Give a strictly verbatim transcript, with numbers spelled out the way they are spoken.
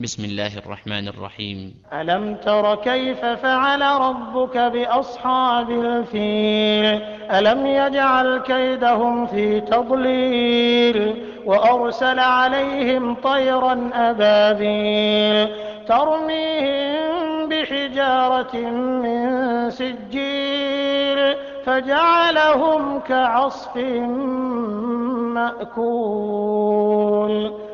بسم الله الرحمن الرحيم. ألم تر كيف فعل ربك بأصحاب الفيل ألم يجعل كيدهم في تضليل وأرسل عليهم طيرا أبابيل ترميهم بحجارة من سجيل فجعلهم كعصف مأكول